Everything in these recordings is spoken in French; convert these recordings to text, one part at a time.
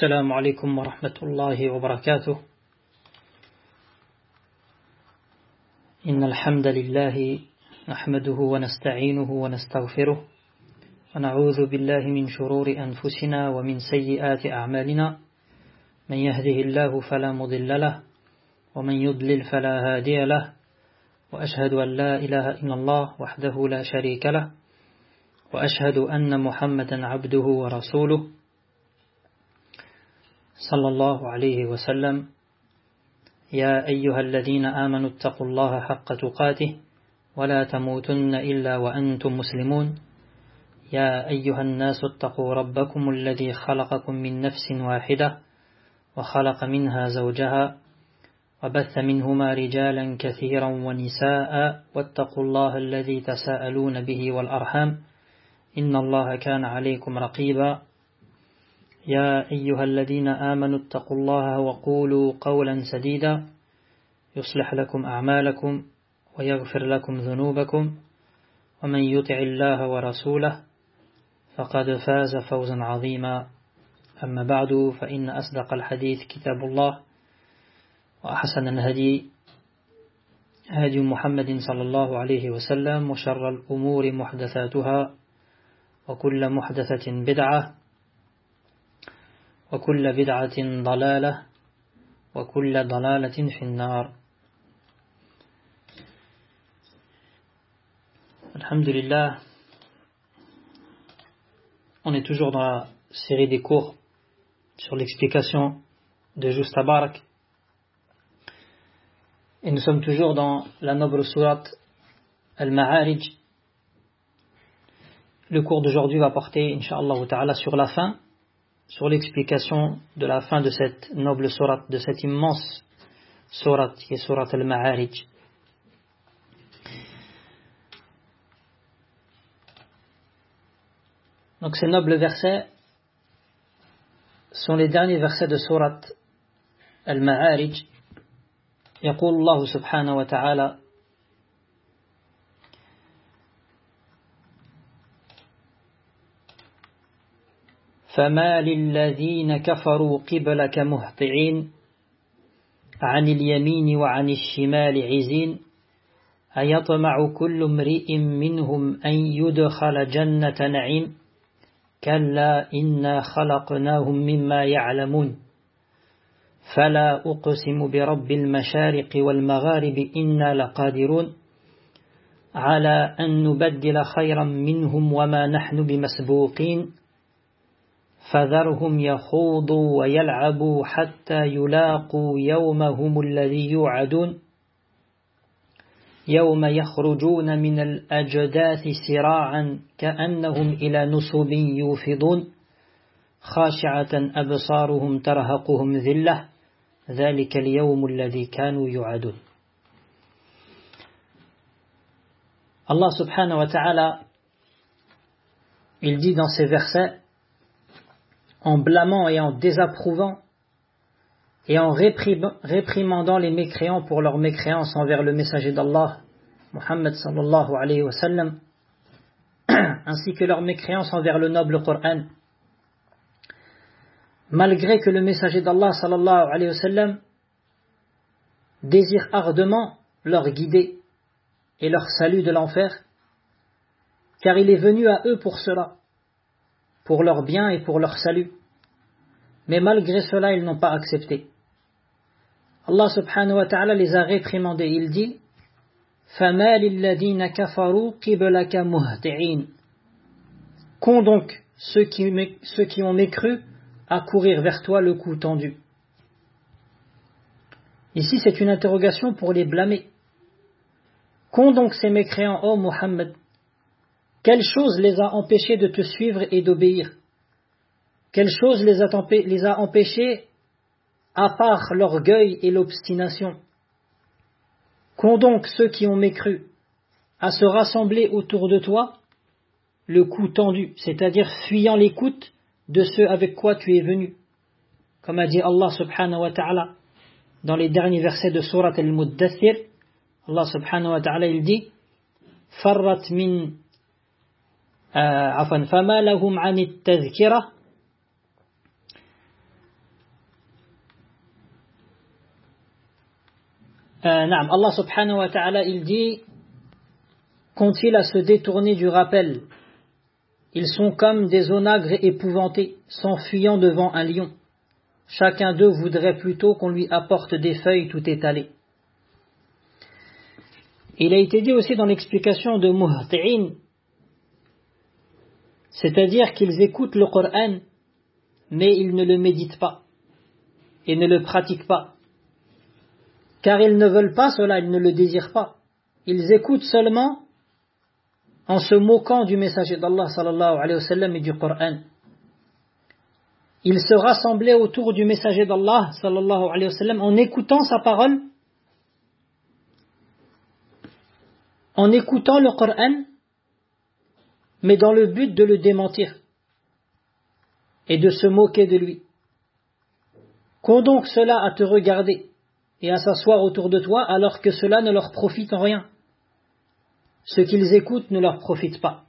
السلام عليكم ورحمة الله وبركاته. إن الحمد لله نحمده ونستعينه ونستغفره ونعوذ بالله من شرور أنفسنا ومن سيئات أعمالنا. من يهده الله فلا مضل له ومن يضلل فلا هادي له، وأشهد أن لا إله إلا الله وحده لا شريك له، وأشهد أن محمدا عبده ورسوله صلى الله عليه وسلم. يا أيها الذين آمنوا اتقوا الله حق تقاته ولا تموتن إلا وأنتم مسلمون. يا أيها الناس اتقوا ربكم الذي خلقكم من نفس واحدة وخلق منها زوجها وبث منهما رجالا كثيرا ونساء، واتقوا الله الذي تساءلون به والأرحام إن الله كان عليكم رقيبا. يا أيها الذين آمنوا اتقوا الله وقولوا قولا سديدا يصلح لكم أعمالكم ويغفر لكم ذنوبكم، ومن يطع الله ورسوله فقد فاز فوزا عظيما. أما بعد، فإن أصدق الحديث كتاب الله، وأحسن الهدي هدي محمد صلى الله عليه وسلم، وشر الأمور محدثاتها، وكل محدثة بدعة، وكل بدعة ضلالة، وكل ضلالة في النار. Alhamdulillah, on est toujours dans la série des cours sur l'explication de Juste Tabarak, et nous sommes toujours dans la noble sourate Al-Ma'arij. Le cours d'aujourd'hui va porter, Inch'Allah ta'ala, sur la fin, sur l'explication de la fin de cette noble sourate, de cette immense sourate qui est sourate Al-Ma'arij. Donc ces nobles versets sont les derniers versets de sourate Al-Ma'arij. يقول الله سبحانه وتعالى: فما للذين كفروا قبلك مهطعين عن اليمين وعن الشمال عزين أيطمع كل امرئ منهم أن يدخل جنة نعيم كلا إنا خلقناهم مما يعلمون فلا أقسم برب المشارق والمغارب إنا لقادرون على أن نبدل خيرا منهم وما نحن بمسبوقين فذرهم يخوضوا ويلعبوا حتى يلاقوا يومهم الذي يوعدون يوم يخرجون من الأجداث سراعا كأنهم إلى نصب يوفضون خاشعة أبصارهم ترهقهم ذلة ذلك اليوم الذي كانوا يوعدون. Allah subhanahu wa ta'ala, il dit dans ces versets, en blâmant et en désapprouvant et en réprimandant les mécréants pour leur mécréance envers le messager d'Allah, Muhammad sallallahu alayhi wa sallam, ainsi que leur mécréance envers le noble Coran, malgré que le messager d'Allah sallallahu alayhi wa sallam désire ardemment leur guider et leur salut de l'enfer, car il est venu à eux pour cela, pour leur bien et pour leur salut. Mais malgré cela, ils n'ont pas accepté. Allah subhanahu wa ta'ala les a réprimandés. Il dit: فَمَا لِلَّذِينَ كَفَرُوا قِبْلَكَ مُهْطِعِينَ. Qu'ont donc ceux qui ont mécru à courir vers toi le cou tendu? Ici, c'est une interrogation pour les blâmer. Qu'ont donc ces mécréants, ô Muhammad? Quelle chose les a empêchés de te suivre et d'obéir? Quelle chose les a empêchés, à part l'orgueil et l'obstination? Qu'ont donc ceux qui ont mécru à se rassembler autour de toi, le cou tendu, c'est-à-dire fuyant l'écoute de ceux avec quoi tu es venu? Comme a dit Allah subhanahu wa ta'ala dans les derniers versets de sourate Al-Muddathir, Allah subhanahu wa ta'ala il dit: farrat min فما لهم عن التذكرة Naam, Allah subhanahu wa ta'ala, il dit, qu'ont-ils à se détourner du rappel? Ils sont comme des onagres épouvantés, s'enfuyant devant un lion. Chacun d'eux voudrait plutôt qu'on lui apporte des feuilles tout étalées. Il a été dit aussi dans l'explication de Muhti'in, c'est-à-dire qu'ils écoutent le Coran, mais ils ne le méditent pas et ne le pratiquent pas. Car ils ne veulent pas cela, ils ne le désirent pas. Ils écoutent seulement en se moquant du messager d'Allah sallallahu alayhi wa sallam et du Coran. Ils se rassemblaient autour du messager d'Allah sallallahu alayhi wa sallam en écoutant sa parole, en écoutant le Coran, mais dans le but de le démentir et de se moquer de lui. Qu'ont donc cela à te regarder et à s'asseoir autour de toi alors que cela ne leur profite en rien? Ce qu'ils écoutent ne leur profite pas.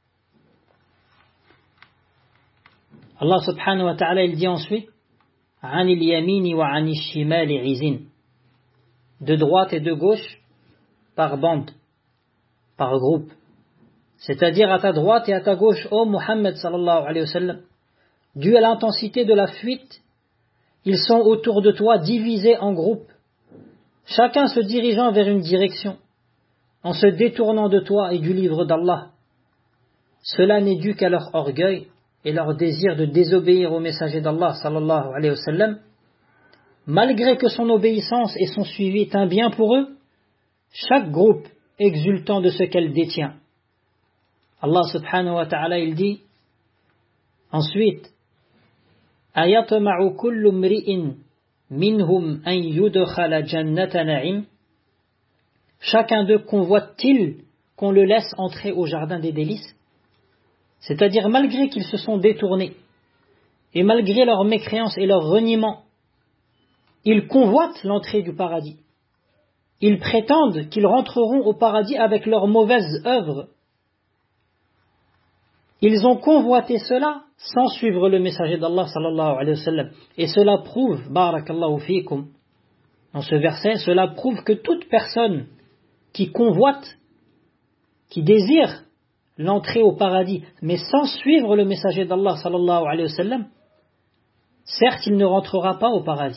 Allah subhanahu wa ta'ala, il dit ensuite, Anil yamini wa anil shimali izin, de droite et de gauche, par bande, par groupe. C'est-à-dire à ta droite et à ta gauche, ô Muhammad sallallahu alayhi wa sallam, dû à l'intensité de la fuite, ils sont autour de toi divisés en groupes, chacun se dirigeant vers une direction, en se détournant de toi et du livre d'Allah. Cela n'est dû qu'à leur orgueil et leur désir de désobéir au messager d'Allah sallallahu alayhi wa sallam. Malgré que son obéissance et son suivi est un bien pour eux, chaque groupe exultant de ce qu'elle détient. Allah subhanahu wa ta'ala, il dit ensuite, Ayatma'u kullu mri'in minhum an yudkhala jannata na'im. Chacun d'eux convoite-t-il qu'on le laisse entrer au jardin des délices? C'est-à-dire, malgré qu'ils se sont détournés, et malgré leur mécréance et leur reniement, ils convoitent l'entrée du paradis. Ils prétendent qu'ils rentreront au paradis avec leurs mauvaises œuvres. Ils ont convoité cela sans suivre le messager d'Allah sallallahu alayhi wa sallam. Et cela prouve, barakallahu fikum, dans ce verset, cela prouve que toute personne qui convoite, qui désire l'entrée au paradis, mais sans suivre le messager d'Allah sallallahu alayhi wa sallam, certes, il ne rentrera pas au paradis.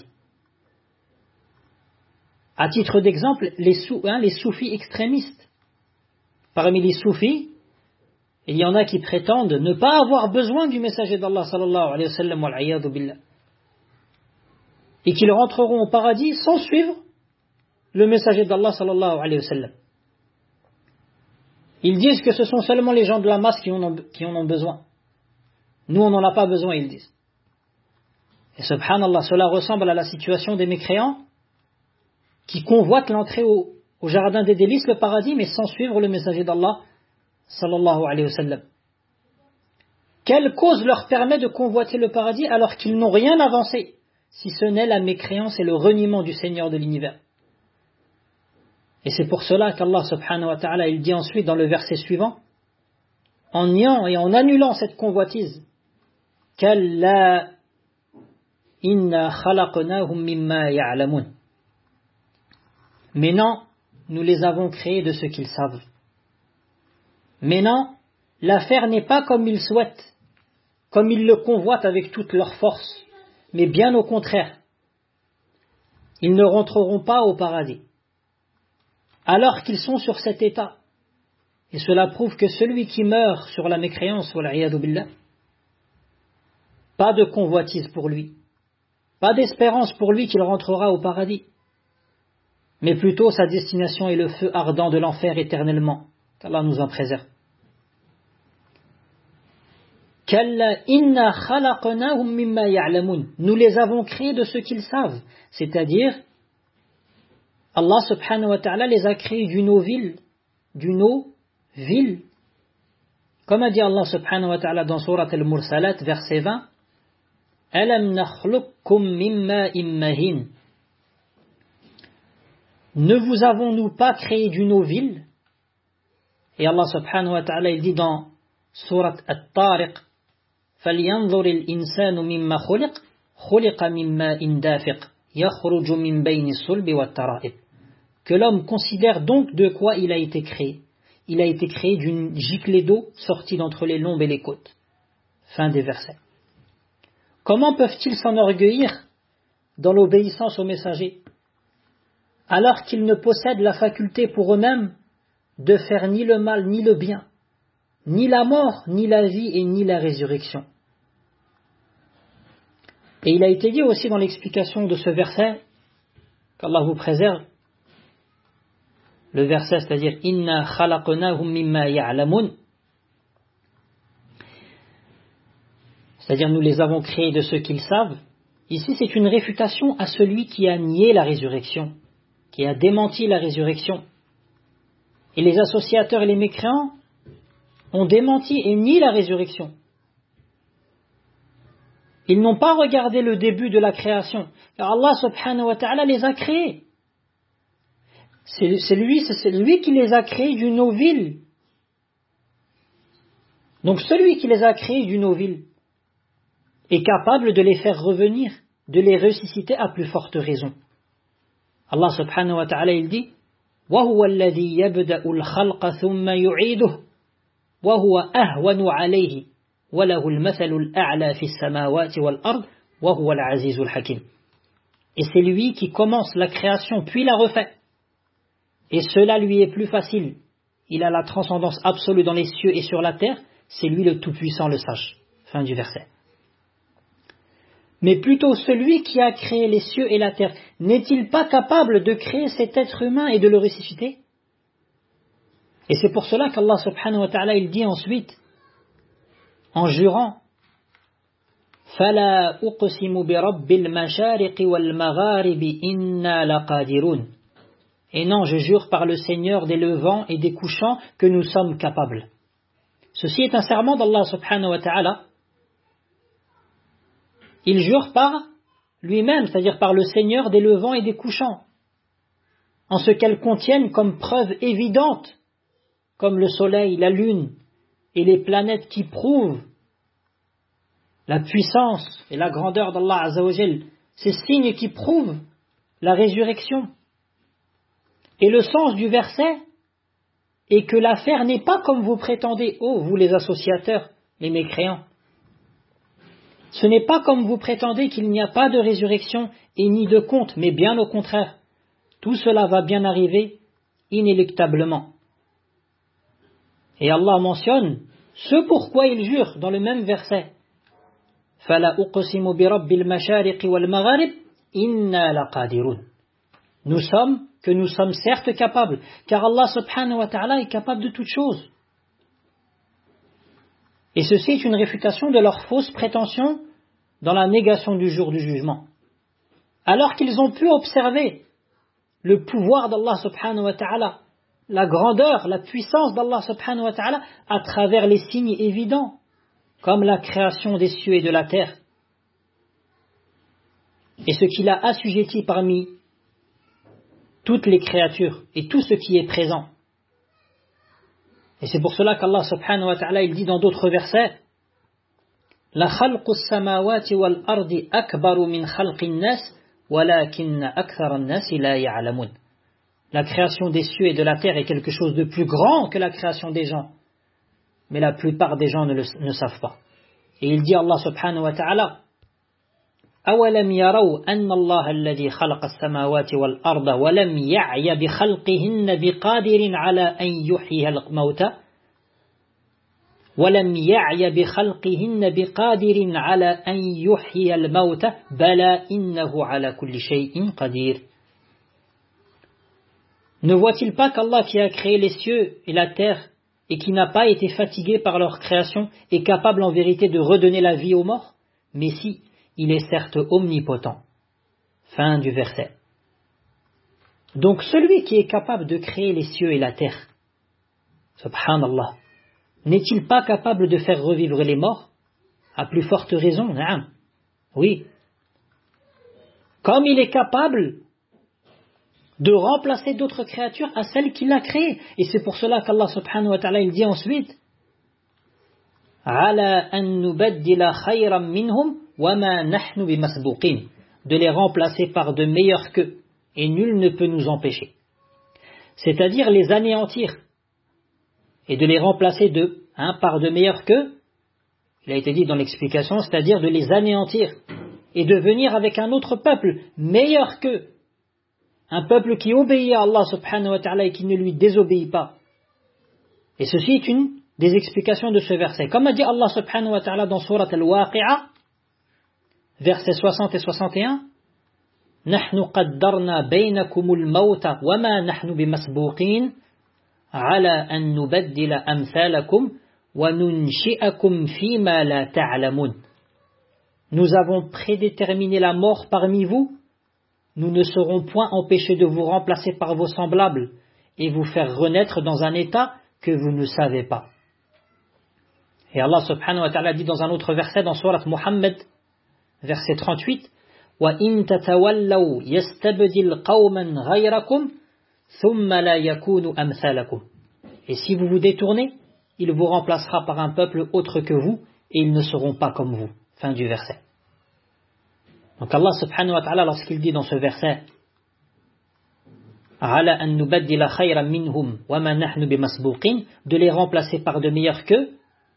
À titre d'exemple, les soufis extrémistes. Parmi les soufis, il y en a qui prétendent ne pas avoir besoin du messager d'Allah sallallahu alayhi wa sallam wal iyadu billah, et qu'ils rentreront au paradis sans suivre le messager d'Allah sallallahu alayhi wa sallam. Ils disent que ce sont seulement les gens de la masse qui en ont besoin. Nous, on n'en a pas besoin, ils disent. Et subhanallah, cela ressemble à la situation des mécréants qui convoitent l'entrée au jardin des délices, le paradis, mais sans suivre le messager d'Allah sallallahu alayhi wa sallam. Quelle cause leur permet de convoiter le paradis alors qu'ils n'ont rien avancé, si ce n'est la mécréance et le reniement du Seigneur de l'univers? Et c'est pour cela qu'Allah subhanahu wa ta'ala, il dit ensuite dans le verset suivant, en niant et en annulant cette convoitise, Kalla inna khalaqnahum mimma ya'lamun. Mais non, nous les avons créés de ce qu'ils savent. Mais non, l'affaire n'est pas comme ils souhaitent, comme ils le convoitent avec toute leur force, mais bien au contraire. Ils ne rentreront pas au paradis, alors qu'ils sont sur cet état. Et cela prouve que celui qui meurt sur la mécréance, wal'iyadu billah, pas de convoitise pour lui, pas d'espérance pour lui qu'il rentrera au paradis, mais plutôt sa destination est le feu ardent de l'enfer éternellement. Qu'Allah nous en préserve. Kalla inna khalaqnahum mimma ya'lamun. Nous les avons créés de ce qu'ils savent. C'est-à-dire, Allah subhanahu wa ta'ala les a créés d'une eau vile. Comme a dit Allah subhanahu wa ta'ala dans Surat al-Mursalat, verset 20, Alam nakhluqkum mimma immahin. Ne vous avons-nous pas créé d'une eau vile? Et Allah subhanahu wa ta'ala il dit dans Surat At-Tariq, فَلْيَنْظُرِ الْإِنسَانُ مِمَّا خُلِقَ مِمَّا إِنْ دَافِقٍ يَخْرُجُ مِنْ بَيْنِ الصُّلْبِ وَالتَّرَائِبِ. que l'homme considère donc de quoi il a été créé. Il a été créé d'une giclée d'eau sortie d'entre les lombes et les côtes. Fin des versets. Comment peuvent-ils s'enorgueillir dans l'obéissance aux messagers, alors qu'ils ne possèdent la faculté pour eux-mêmes de faire ni le mal ni le bien, ni la mort, ni la vie et ni la résurrection. Et il a été dit aussi dans l'explication de ce verset, qu'Allah vous préserve, le verset, c'est-à-dire Inna khalaqnahum mimma ya'lamun, c'est-à-dire nous les avons créés de ce qu'ils savent. Ici, c'est une réfutation à celui qui a nié la résurrection, qui a démenti la résurrection. Et les associateurs et les mécréants ont démenti et nié la résurrection. Ils n'ont pas regardé le début de la création, car Allah subhanahu wa ta'ala les a créés. C'est lui qui les a créés d'une eau vile. Donc celui qui les a créés d'une eau vile est capable de les faire revenir, de les ressusciter à plus forte raison. Allah subhanahu wa ta'ala il dit وَهُوَ الَّذِي يَبْدَأُ الْخَلْقَ ثُمَّ يُعِيدُهُ وَهُوَ أَهْوَنُ عَلَيْهِ وَلَهُ الْمَثَلُ الْأَعْلَى فِي السَّمَاوَاتِ وَالْأَرْضِ وَهُوَ الْعَزِيزُ الْحَكِيمُ. Et c'est lui qui commence la création puis la refait. Et cela lui est plus facile. Il a la transcendance absolue dans les cieux et sur la terre. C'est lui le Tout-Puissant, le Sage. Fin du verset. Mais plutôt celui qui a créé les cieux et la terre, n'est-il pas capable de créer cet être humain et de le ressusciter? Et c'est pour cela qu'Allah subhanahu wa ta'ala il dit ensuite, en jurant, فَلَا أُقْسِمُ بِرَبِّ الْمَشَارِقِ وَالْمَغَارِبِ إِنَّا لَقَادِرُونَ. Et non, je jure par le Seigneur des levants et des couchants que nous sommes capables. Ceci est un serment d'Allah subhanahu wa ta'ala. Il jure par lui-même, c'est-à-dire par le Seigneur des levants et des couchants, en ce qu'elles contiennent comme preuve évidente, comme le soleil, la lune et les planètes qui prouvent la puissance et la grandeur d'Allah Azza wa Jal, ces signes qui prouvent la résurrection. Et le sens du verset est que l'affaire n'est pas comme vous prétendez, ô vous les associateurs, les mécréants. Ce n'est pas comme vous prétendez qu'il n'y a pas de résurrection et ni de compte, mais bien au contraire. Tout cela va bien arriver inéluctablement. Et Allah mentionne ce pourquoi il jure dans le même verset. فَلَا أُقْسِمُ بِرَبِّ الْمَشَارِقِ وَالْمَغَارِبِ إِنَّا لَقَادِرُونَ. Nous sommes certes capables, car Allah subhanahu wa ta'ala est capable de toutes choses. Et ceci est une réfutation de leur fausse prétention dans la négation du jour du jugement. Alors qu'ils ont pu observer le pouvoir d'Allah subhanahu wa ta'ala, la grandeur, la puissance d'Allah subhanahu wa ta'ala à travers les signes évidents, comme la création des cieux et de la terre. Et ce qu'il a assujetti parmi toutes les créatures et tout ce qui est présent. Et c'est pour cela qu'Allah subhanahu wa ta'ala il dit dans d'autres versets La khalqu as-samawati wal ardi akbaru min khalqi an-nas walakinna akthara an-nasi la ya'lamun. La création des cieux et de la terre est quelque chose de plus grand que la création des gens. Mais la plupart des gens ne savent pas. Et il dit Allah subhanahu wa ta'ala أَوَلَمْ يَرَوْا أَنَّ اللَّهَ الَّذِي خَلَقَ السَّمَاوَاتِ وَالْأَرْضَ وَلَمْ يَعْيَ بِخَلْقِهِنَّ بِقَادِرٍ عَلَى أَنْ يُحْيِيَ الْمَوْتَى وَلَمْ يَعْيَ بِخَلْقِهِنَّ بِقَادِرٍ عَلَى أَنْ يُحْيِيَ الْمَوْتَى بَلَى إِنَّهُ عَلَى كُلِّ شَيْءٍ قَدِيرٌ. Ne voit-il pas qu'Allah qui a créé les cieux et la terre et qui n'a pas été fatigué par leur création est capable en vérité de redonner la vie aux morts? Mais si, il est certes omnipotent. Fin du verset. Donc celui qui est capable de créer les cieux et la terre, subhanallah, n'est-il pas capable de faire revivre les morts? À plus forte raison, naam. Oui. Comme il est capable de remplacer d'autres créatures à celles qu'il a créées. Et c'est pour cela qu'Allah subhanahu wa ta'ala il dit ensuite ala an nubaddila khayran minhum wa ma nahnu bimasbuqin, de les remplacer par de meilleurs qu'eux et nul ne peut nous empêcher. c'est-à-dire les anéantir et de les remplacer par de meilleurs qu'eux. Il a été dit dans l'explication, c'est-à-dire de les anéantir et de venir avec un autre peuple meilleur qu'eux, un peuple qui obéit à Allah subhanahu wa ta'ala et qui ne lui désobéit pas. Et ceci est une des explications de ce verset. Comme a dit Allah subhanahu wa ta'ala dans Surat Al-Waqi'a, versets 60 et 61, نحن قدرنا بينكم الموت وما نحن بمسبوقين على أن نبدل أمثالكم وَنُنْشِئَكُمْ فِي مَا لَا تَعْلَمُونَ. Nous avons prédéterminé la mort parmi vous, nous ne serons point empêchés de vous remplacer par vos semblables et vous faire renaître dans un état que vous ne savez pas. Et Allah subhanahu wa ta'ala dit dans un autre verset dans Surat Muhammad, verset 38, وَإِن تَتَوَلَّوْا يَسْتَبْدِلْ قَوْمًا غَيْرَكُمْ ثُمَّ لَا يَكُونُ أَمْثَالَكُمْ. Et si vous vous détournez, il vous remplacera par un peuple autre que vous, et ils ne seront pas comme vous. Fin du verset. Donc Allah subhanahu wa ta'ala, lorsqu'il dit dans ce verset, عَلَى أَن نُبَدِّلَ خَيْرًا مِنْهُمْ وَمَا نَحْنُ بِمَسْبُوقِينَ, de les remplacer par de meilleurs qu'eux,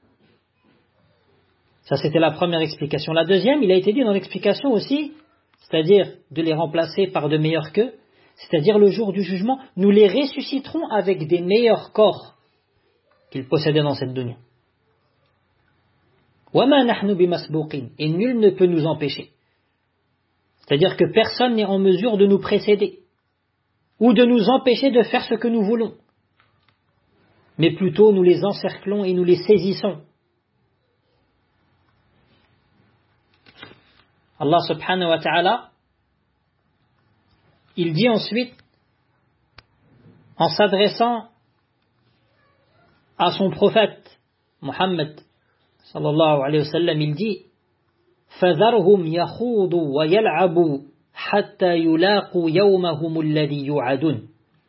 ça c'était la première explication. La deuxième, il a été dit dans l'explication aussi, c'est-à-dire de les remplacer par de meilleurs qu'eux, c'est-à-dire le jour du jugement, nous les ressusciterons avec des meilleurs corps qu'ils possédaient dans cette dunya. وَمَا نَحْنُ بِمَسْبُوقِينَ, et nul ne peut nous empêcher. C'est-à-dire que personne n'est en mesure de nous précéder ou de nous empêcher de faire ce que nous voulons. Mais plutôt nous les encerclons et nous les saisissons. Allah subhanahu wa ta'ala, il dit ensuite, en s'adressant à son prophète Muhammad sallallahu alayhi wa sallam, il dit فَذَرْهُمْ يَخُوضُوا وَيَلْعَبُوا حَتَّى يُلَاقُوا يَوْمَهُمُ الَّذِي يُوعَدُونَ.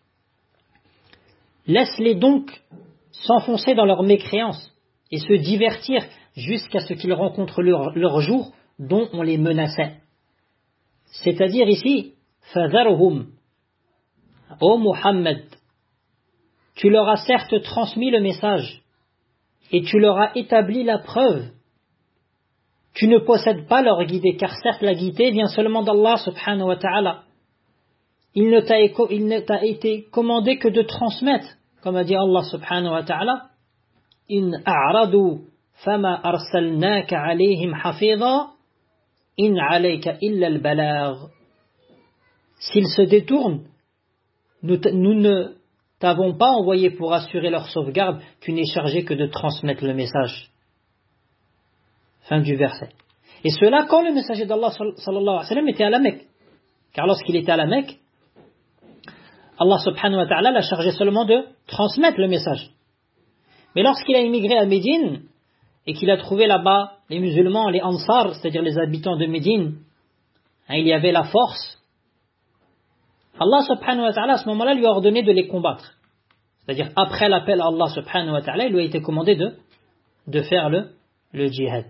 Laisse-les donc s'enfoncer dans leur mécréance et se divertir jusqu'à ce qu'ils rencontrent leur jour dont on les menaçait. C'est-à-dire ici, فَذَرْهُمْ, ô Muhammad, tu leur as certes transmis le message et tu leur as établi la preuve. Tu ne possèdes pas leur guidée, car certes la guidée vient seulement d'Allah subhanahu wa ta'ala. Il ne t'a été commandé que de transmettre, comme a dit Allah subhanahu wa ta'ala, in a'radu fama arsalnaka alayhim hafidha in alayka illa al-balagh. S'ils se détournent, nous ne t'avons pas envoyé pour assurer leur sauvegarde, tu n'es chargé que de transmettre le message. Fin du verset. Et cela quand le messager d'Allah sallallahu alayhi wa sallam était à la Mecque. Car lorsqu'il était à la Mecque, Allah subhanahu wa ta'ala l'a chargé seulement de transmettre le message. Mais lorsqu'il a immigré à Médine et qu'il a trouvé là-bas les musulmans, les Ansar, c'est-à-dire les habitants de Médine, il y avait la force, Allah subhanahu wa ta'ala à ce moment-là lui a ordonné de les combattre. C'est-à-dire après l'appel à Allah subhanahu wa ta'ala, il lui a été commandé de faire le djihad.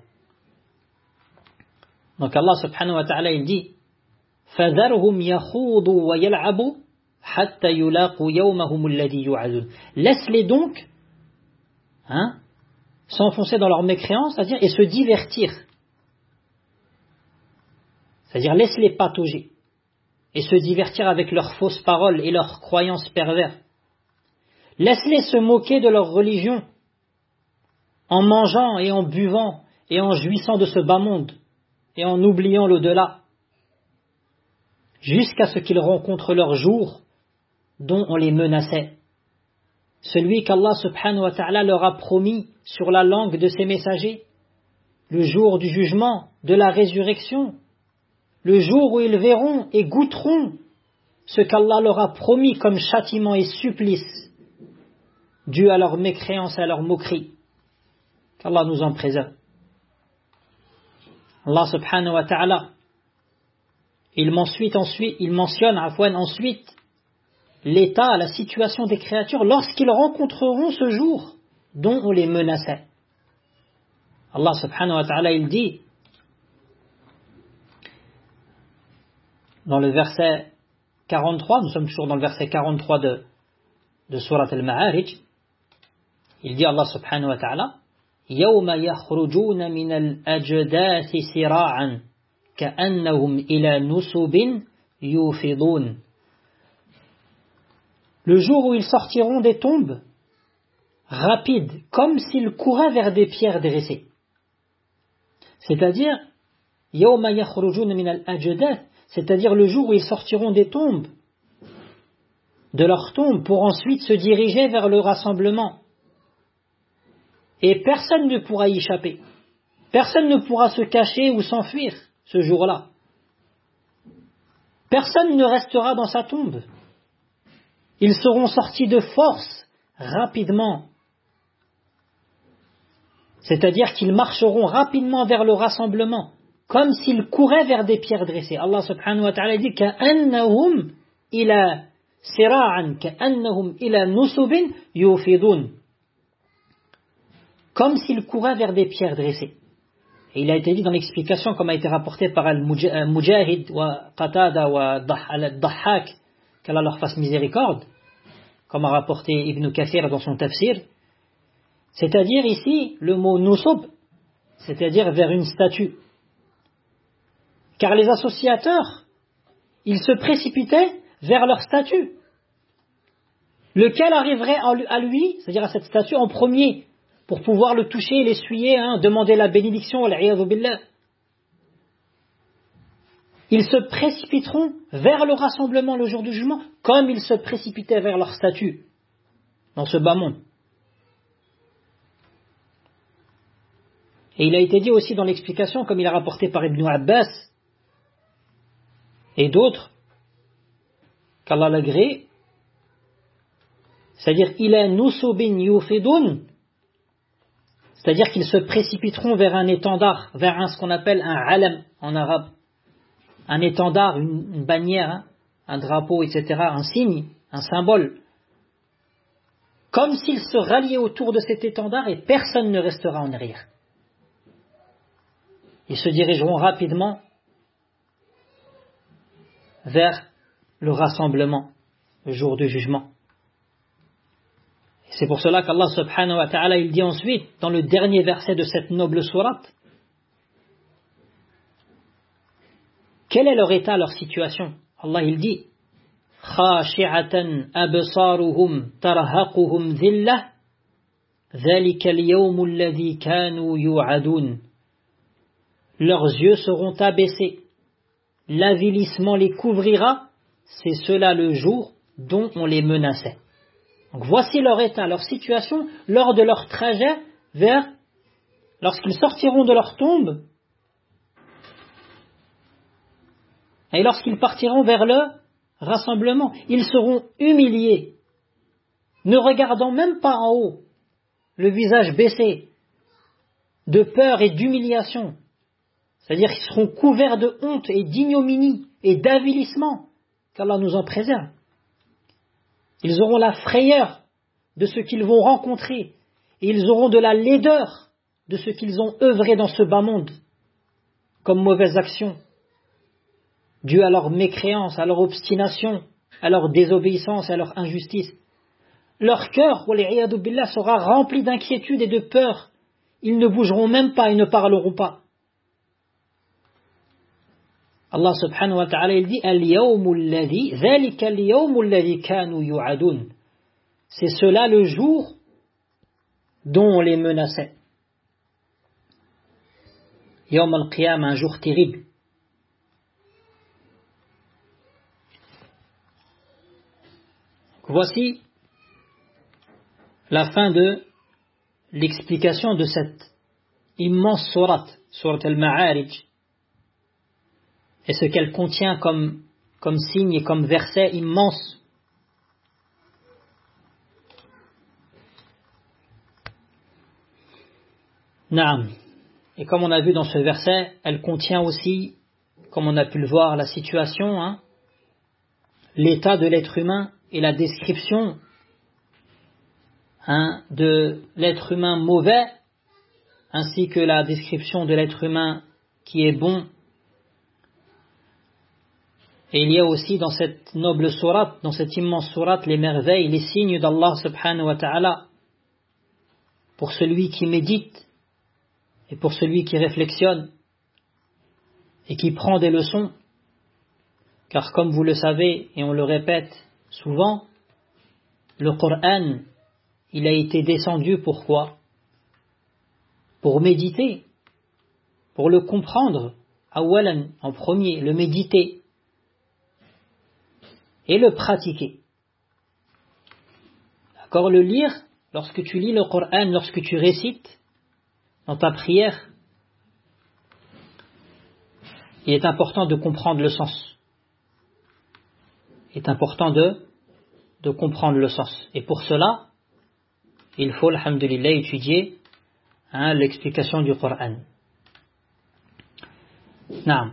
Donc Allah subhanahu wa ta'ala il dit فَذَرْهُمْ يَخُوضُوا وَيَلْعَبُوا حَتَّى يُلَاقُوا يَوْمَهُمُ الَّذِي يُوعَدُونَ. Laisse-les donc s'enfoncer dans leur mécréance, c'est-à-dire et se divertir. C'est-à-dire laisse-les patauger et se divertir avec leurs fausses paroles et leurs croyances perverses. Laisse-les se moquer de leur religion en mangeant et en buvant et en jouissant de ce bas monde et en oubliant l'au-delà, jusqu'à ce qu'ils rencontrent leur jour dont on les menaçait. Celui qu'Allah subhanahu wa ta'ala leur a promis sur la langue de ses messagers, le jour du jugement, de la résurrection, le jour où ils verront et goûteront ce qu'Allah leur a promis comme châtiment et supplice, dû à leur mécréance et à leur moquerie. Qu'Allah nous en préserve. Allah subhanahu wa ta'ala, il mentionne ensuite l'état, la situation des créatures lorsqu'ils rencontreront ce jour dont on les menaçait. Allah subhanahu wa ta'ala il dit dans le verset 43, nous sommes toujours dans le verset 43 de de Surat Al-Ma'arij, il dit Allah subhanahu wa ta'ala يَوْمَ يَخْرُجُونَ مِنَ الْأَجْدَاثِ سِرَاعًا كَأَنَّهُمْ إِلَى نُصُبٍ يُوفِضُونَ. Le jour où ils sortiront des tombes, rapides, comme s'ils couraient vers des pierres dressées. C'est-à-dire, يَوْمَ يَخْرُجُونَ مِنَ الْأَجْدَاثِ, c'est-à-dire le jour où ils sortiront des tombes, de leur tombe, pour ensuite se diriger vers le rassemblement. Et personne ne pourra y échapper. Personne ne pourra se cacher ou s'enfuir ce jour-là. Personne ne restera dans sa tombe. Ils seront sortis de force rapidement. C'est-à-dire qu'ils marcheront rapidement vers le rassemblement, comme s'ils couraient vers des pierres dressées. Allah subhanahu wa ta'ala dit كَأَنَّهُمْ إِلَى سِرَاعًا كَأَنَّهُمْ إِلَى نُصُبٍ يُوفِضُونَ. Comme s'ils couraient vers des pierres dressées. Et il a été dit dans l'explication, comme a été rapporté par Al-Mujahid, wa Qatada, wa Al-Dahhak, qu'Allah leur fasse miséricorde, comme a rapporté Ibn Kathir dans son tafsir, c'est-à-dire ici le mot nusub, c'est-à-dire vers une statue. Car les associateurs, ils se précipitaient vers leur statue. Lequel arriverait à lui, c'est-à-dire à cette statue, en premier, pour pouvoir le toucher, l'essuyer, demander la bénédiction, al-'iyadhu billah. Ils se précipiteront vers le rassemblement le jour du jugement, comme ils se précipitaient vers leur statut dans ce bas monde. Et il a été dit aussi dans l'explication, comme il a rapporté par Ibn Abbas et d'autres, qu'Allah l'agrée, c'est-à-dire ila nusubin yufidun, c'est-à-dire qu'ils se précipiteront vers un étendard, vers ce qu'on appelle un alam en arabe. Un étendard, une bannière, un drapeau, etc., un signe, un symbole. Comme s'ils se ralliaient autour de cet étendard et personne ne restera en arrière. Ils se dirigeront rapidement vers le rassemblement, le jour du jugement. C'est pour cela qu'Allah subhanahu wa ta'ala il dit ensuite, dans le dernier verset de cette noble sourate, quel est leur état, leur situation? Allah il dit, خَاشِعَةً أَبْصَارُهُمْ تَرْهَقُهُمْ ذِلَّةٌ ذَلِكَ الْيَوْمُ الَّذِي كَانُوا يُوعَدُونَ. Leurs yeux seront abaissés, l'avilissement les couvrira, c'est cela le jour dont on les menaçait. Donc voici leur état, leur situation lors de leur trajet lorsqu'ils sortiront de leur tombe et lorsqu'ils partiront vers le rassemblement. Ils seront humiliés, ne regardant même pas en haut, le visage baissé, de peur et d'humiliation. C'est-à-dire qu'ils seront couverts de honte et d'ignominie et d'avilissement, qu'Allah nous en préserve. Ils auront la frayeur de ce qu'ils vont rencontrer et ils auront de la laideur de ce qu'ils ont œuvré dans ce bas monde comme mauvaises actions dues à leur mécréance, à leur obstination, à leur désobéissance et à leur injustice. Leur cœur, wal-'iyadhu billah, sera rempli d'inquiétude et de peur. Ils ne bougeront même pas et ne parleront pas. Allah subhanahu wa ta'ala il dit al-yawmu alladhi dhalika al-yawmu alladhi kanu yu'adun. C'est cela le jour dont on les menaçait. Yawm al-qiyam, un jour terrible. Voici la fin de l'explication de cette immense sourate, sourate al-Ma'arij, et ce qu'elle contient comme signe et comme verset immense. Naam. Et comme on a vu dans ce verset, elle contient aussi, comme on a pu le voir, la situation, l'état de l'être humain et la description de l'être humain mauvais, ainsi que la description de l'être humain qui est bon. Et il y a aussi dans cette noble sourate, dans cette immense sourate, les merveilles, les signes d'Allah subhanahu wa ta'ala pour celui qui médite et pour celui qui réflexionne et qui prend des leçons. Car comme vous le savez et on le répète souvent, le Coran, il a été descendu pourquoi? Pour méditer, pour le comprendre, awalan, en premier, le méditer et le pratiquer. D'accord, le lire, lorsque tu lis le Coran, lorsque tu récites dans ta prière, il est important de comprendre le sens. Il est important de comprendre le sens. Et pour cela, il faut, alhamdulillah, étudier l'explication du Coran. Naam.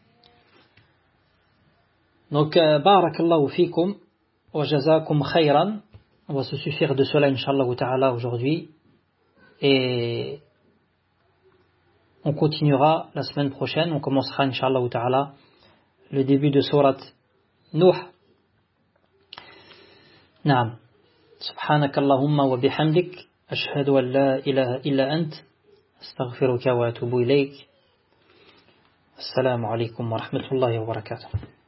Donc, barakallahu fikum wa jazakum khayran. On va se suffire de cela, inshallah ta'ala, aujourd'hui. Et on continuera la semaine prochaine. On commencera, inshallah ta'ala, le début de sourate Nuh. Naam. سبحانك اللهم وبحمدك أشهد أن لا إله إلا أنت أستغفرك وأتوب إليك السلام عليكم ورحمة الله وبركاته